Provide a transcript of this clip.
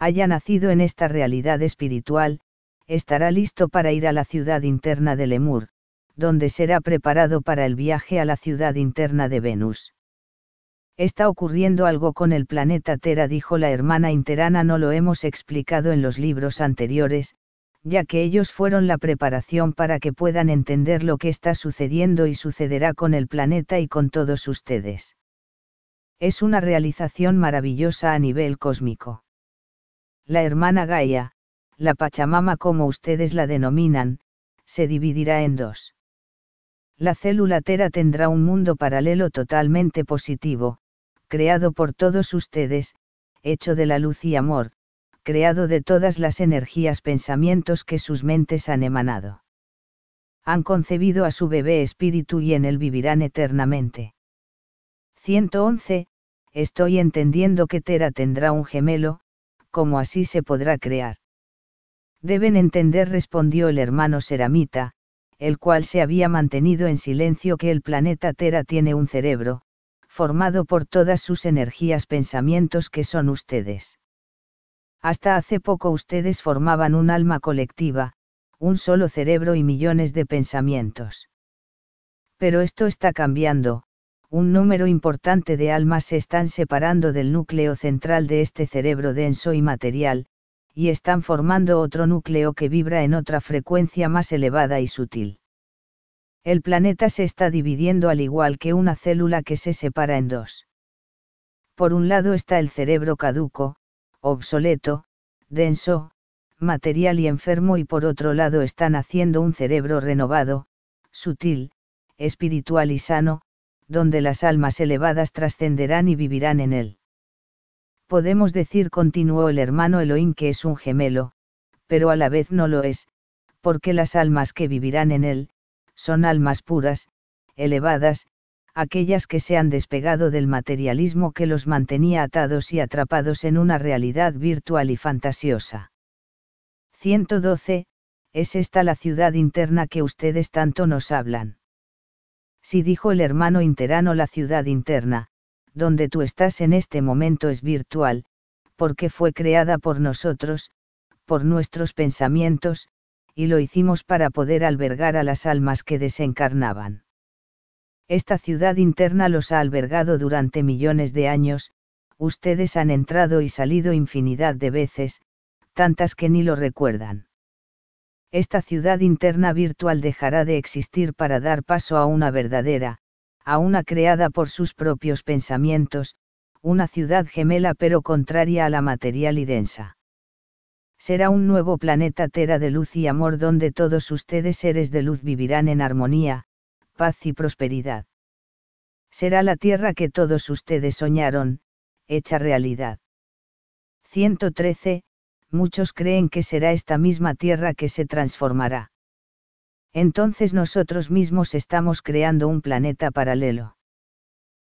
haya nacido en esta realidad espiritual, estará listo para ir a la ciudad interna de Lemur, donde será preparado para el viaje a la ciudad interna de Venus. Está ocurriendo algo con el planeta Tera, dijo la hermana Interana. No lo hemos explicado en los libros anteriores, ya que ellos fueron la preparación para que puedan entender lo que está sucediendo y sucederá con el planeta y con todos ustedes. Es una realización maravillosa a nivel cósmico. La hermana Gaia, la Pachamama como ustedes la denominan, se dividirá en dos. La célula Tera tendrá un mundo paralelo totalmente positivo, creado por todos ustedes, hecho de la luz y amor, creado de todas las energías pensamientos que sus mentes han emanado. Han concebido a su bebé espíritu y en él vivirán eternamente. 111. Estoy entendiendo que Tera tendrá un gemelo, ¿cómo así se podrá crear? Deben entender, respondió el hermano Seramita, el cual se había mantenido en silencio, que el planeta Tera tiene un cerebro, formado por todas sus energías pensamientos que son ustedes. Hasta hace poco ustedes formaban un alma colectiva, un solo cerebro y millones de pensamientos. Pero esto está cambiando, un número importante de almas se están separando del núcleo central de este cerebro denso y material, y están formando otro núcleo que vibra en otra frecuencia más elevada y sutil. El planeta se está dividiendo al igual que una célula que se separa en dos. Por un lado está el cerebro caduco, obsoleto, denso, material y enfermo, y por otro lado está naciendo un cerebro renovado, sutil, espiritual y sano, donde las almas elevadas trascenderán y vivirán en él. Podemos decir, continuó el hermano Elohim, que es un gemelo, pero a la vez no lo es, porque las almas que vivirán en él, son almas puras, elevadas, aquellas que se han despegado del materialismo que los mantenía atados y atrapados en una realidad virtual y fantasiosa. 112. ¿Es esta la ciudad interna que ustedes tanto nos hablan? Sí, dijo el hermano Interano, la ciudad interna, donde tú estás en este momento, es virtual, porque fue creada por nosotros, por nuestros pensamientos, y lo hicimos para poder albergar a las almas que desencarnaban. Esta ciudad interna los ha albergado durante millones de años, ustedes han entrado y salido infinidad de veces, tantas que ni lo recuerdan. Esta ciudad interna virtual dejará de existir para dar paso a una verdadera, a una creada por sus propios pensamientos, una ciudad gemela pero contraria a la material y densa. Será un nuevo planeta Tera de luz y amor, donde todos ustedes, seres de luz, vivirán en armonía, paz y prosperidad. Será la tierra que todos ustedes soñaron, hecha realidad. 113. Muchos creen que será esta misma tierra que se transformará. Entonces nosotros mismos estamos creando un planeta paralelo.